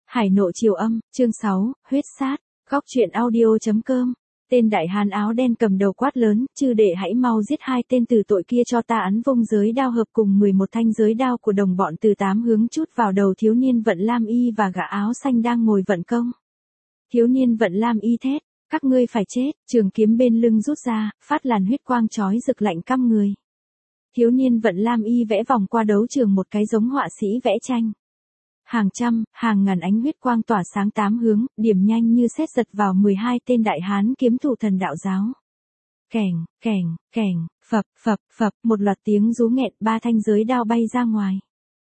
Hải nộ triều âm, chương 6, huyết sát, góc truyện audio.com. Tên đại hán áo đen cầm đầu quát lớn, chư đệ hãy mau giết hai tên tử tội kia cho ta. Ấn vung giới đao hợp cùng 11 thanh giới đao của đồng bọn từ 8 hướng chút vào đầu thiếu niên vận lam y và gã áo xanh đang ngồi vận công. Thiếu niên vận lam y thét, các ngươi phải chết, trường kiếm bên lưng rút ra, phát làn huyết quang chói rực lạnh căm người. Thiếu niên vận lam y vẽ vòng qua đấu trường một cái giống họa sĩ vẽ tranh. Hàng trăm, hàng ngàn ánh huyết quang tỏa sáng 8 hướng, điểm nhanh như sét giật vào 12 tên đại hán kiếm thủ thần đạo giáo. Kèng, kèng, kèng, phập, phập, phập, một loạt tiếng rú nghẹn, 3 thanh giới đao bay ra ngoài.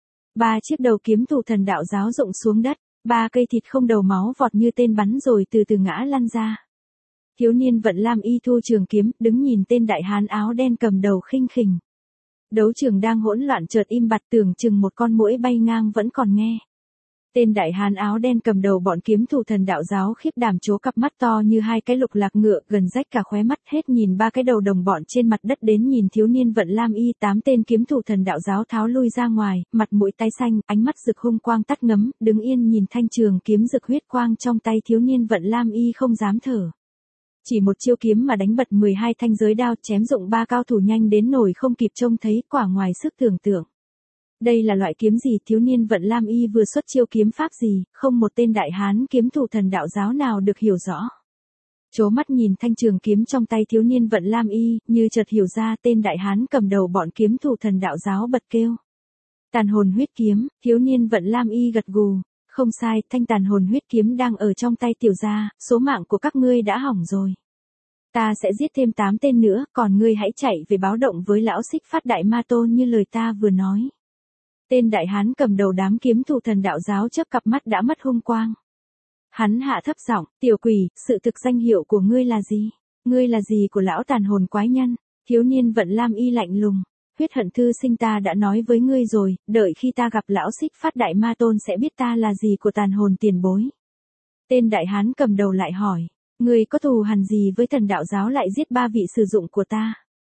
3 chiếc đầu kiếm thủ thần đạo giáo rụng xuống đất, 3 cây thịt không đầu máu vọt như tên bắn rồi từ từ ngã lăn ra. Thiếu niên vận lam y thu trường kiếm, đứng nhìn tên đại hán áo đen cầm đầu khinh khỉnh. Đấu trường đang hỗn loạn chợt im bặt, tưởng chừng một con muỗi bay ngang vẫn còn nghe. Tên đại hán áo đen cầm đầu bọn kiếm thủ thần đạo giáo khiếp đảm trố cặp mắt to như hai cái lục lạc ngựa gần rách cả khóe mắt, hết nhìn 3 cái đầu đồng bọn trên mặt đất đến nhìn thiếu niên vận lam y. 8 tên kiếm thủ thần đạo giáo tháo lui ra ngoài, mặt mũi tái xanh, ánh mắt rực hung quang tắt ngấm, đứng yên nhìn thanh trường kiếm rực huyết quang trong tay thiếu niên vận lam y không dám thở. Chỉ một chiêu kiếm mà đánh bật 12 thanh giới đao, chém dụng 3 cao thủ nhanh đến nổi không kịp trông thấy, quả ngoài sức tưởng tượng. Đây là loại kiếm gì? Thiếu niên vận lam y vừa xuất chiêu kiếm pháp gì, không một tên đại hán kiếm thủ thần đạo giáo nào được hiểu rõ. Chố mắt nhìn thanh trường kiếm trong tay thiếu niên vận lam y, như chợt hiểu ra, tên đại hán cầm đầu bọn kiếm thủ thần đạo giáo bật kêu. Tàn hồn huyết kiếm. Thiếu niên vận lam y gật gù, không sai, thanh tàn hồn huyết kiếm đang ở trong tay tiểu gia, số mạng của các ngươi đã hỏng rồi. Ta sẽ giết thêm 8 tên nữa, còn ngươi hãy chạy về báo động với lão Xích Phát Đại Ma Tôn như lời ta vừa nói. Tên đại hán cầm đầu đám kiếm thủ thần đạo giáo chớp cặp mắt đã mất hung quang. Hắn hạ thấp giọng, tiểu quỷ, sự thực danh hiệu của ngươi là gì? Ngươi là gì của lão tàn hồn quái nhân? Thiếu niên vận lam y lạnh lùng. Huyết hận thư sinh ta đã nói với ngươi rồi, đợi khi ta gặp lão Xích Phát Đại Ma Tôn sẽ biết ta là gì của tàn hồn tiền bối. Tên đại hán cầm đầu lại hỏi, ngươi có thù hằn gì với thần đạo giáo lại giết 3 vị sử dụng của ta?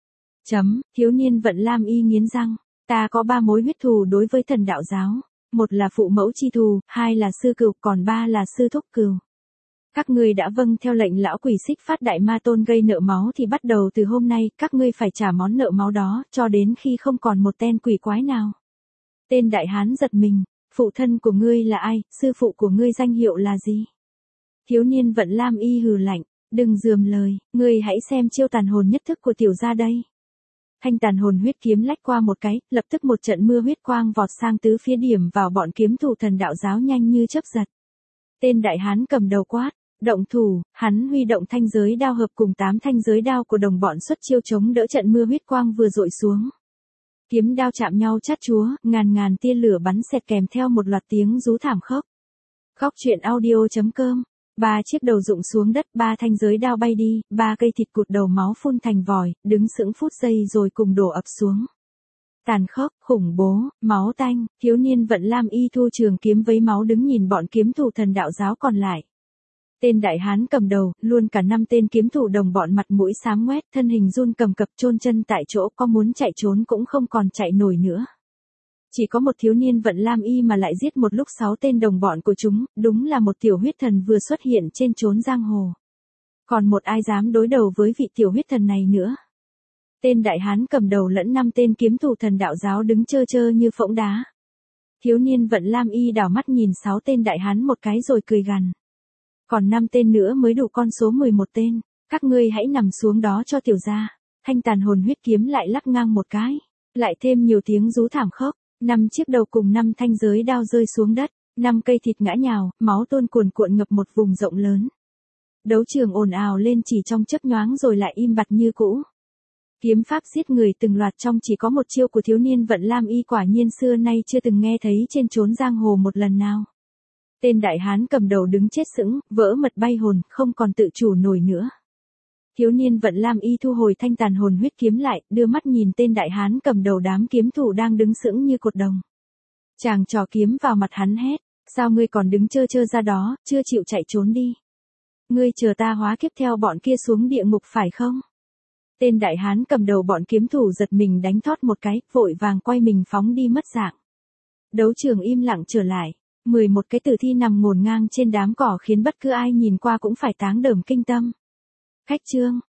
Thiếu niên vận lam y nghiến răng, ta có 3 mối huyết thù đối với thần đạo giáo, 1 là phụ mẫu chi thù, 2 là sư cừu, còn 3 là sư thúc cừu. Các ngươi đã vâng theo lệnh lão quỷ Xích Phát Đại Ma Tôn gây nợ máu thì bắt đầu từ hôm nay, các ngươi phải trả món nợ máu đó, cho đến khi không còn một tên quỷ quái nào. Tên đại hán giật mình, phụ thân của ngươi là ai, sư phụ của ngươi danh hiệu là gì? Thiếu niên vận lam y hừ lạnh, đừng rườm lời, ngươi hãy xem chiêu tàn hồn nhất thức của tiểu gia đây. Thanh tàn hồn huyết kiếm lách qua một cái, lập tức một trận mưa huyết quang vọt sang tứ phía điểm vào bọn kiếm thủ thần đạo giáo nhanh như chớp giật. Tên đại hán cầm đầu quát, động thủ, hắn huy động thanh giới đao hợp cùng 8 thanh giới đao của đồng bọn xuất chiêu chống đỡ trận mưa huyết quang vừa dội xuống. Kiếm đao chạm nhau chát chúa, ngàn ngàn tia lửa bắn xẹt kèm theo một loạt tiếng rú thảm khốc. Góc truyện audio.com. 3 chiếc đầu rụng xuống đất, 3 thanh giới đao bay đi, 3 cây thịt cụt đầu máu phun thành vòi, đứng sững phút giây rồi cùng đổ ập xuống. Tàn khốc, khủng bố, máu tanh, thiếu niên vận lam y thu trường kiếm với máu đứng nhìn bọn kiếm thủ thần đạo giáo còn lại. Tên đại hán cầm đầu, luôn cả 5 tên kiếm thủ đồng bọn mặt mũi xám ngoét, thân hình run cầm cập chôn chân tại chỗ, có muốn chạy trốn cũng không còn chạy nổi nữa. Chỉ có một thiếu niên vận lam y mà lại giết một lúc 6 tên đồng bọn của chúng, đúng là một tiểu huyết thần vừa xuất hiện trên chốn giang hồ. Còn một ai dám đối đầu với vị tiểu huyết thần này nữa. Tên đại hán cầm đầu lẫn 5 tên kiếm thủ thần đạo giáo đứng chơ chơ như phỗng đá. Thiếu niên vận lam y đảo mắt nhìn 6 tên đại hán một cái rồi cười gằn. Còn 5 tên nữa mới đủ con số 11 tên, các ngươi hãy nằm xuống đó cho tiểu gia. Thanh tàn hồn huyết kiếm lại lắc ngang một cái, lại thêm nhiều tiếng rú thảm khốc. 5 chiếc đầu cùng 5 thanh giới đao rơi xuống đất, 5 cây thịt ngã nhào, máu tuôn cuồn cuộn ngập một vùng rộng lớn. Đấu trường ồn ào lên chỉ trong chớp nhoáng rồi lại im bặt như cũ. Kiếm pháp giết người từng loạt trong chỉ có một chiêu của thiếu niên vận lam y quả nhiên xưa nay chưa từng nghe thấy trên chốn giang hồ một lần nào. Tên đại hán cầm đầu đứng chết sững, vỡ mật bay hồn, không còn tự chủ nổi nữa. Thiếu niên vận lam y thu hồi thanh tàn hồn huyết kiếm lại, đưa mắt nhìn tên đại hán cầm đầu đám kiếm thủ đang đứng sững như cột đồng. Chàng trò kiếm vào mặt hắn hét, sao ngươi còn đứng chơ chơ ra đó, chưa chịu chạy trốn đi. Ngươi chờ ta hóa kiếp theo bọn kia xuống địa ngục phải không? Tên đại hán cầm đầu bọn kiếm thủ giật mình đánh thót một cái, vội vàng quay mình phóng đi mất dạng. Đấu trường im lặng trở lại. 11 cái tử thi nằm ngổn ngang trên đám cỏ khiến bất cứ ai nhìn qua cũng phải táng đờm kinh tâm. Khách trương,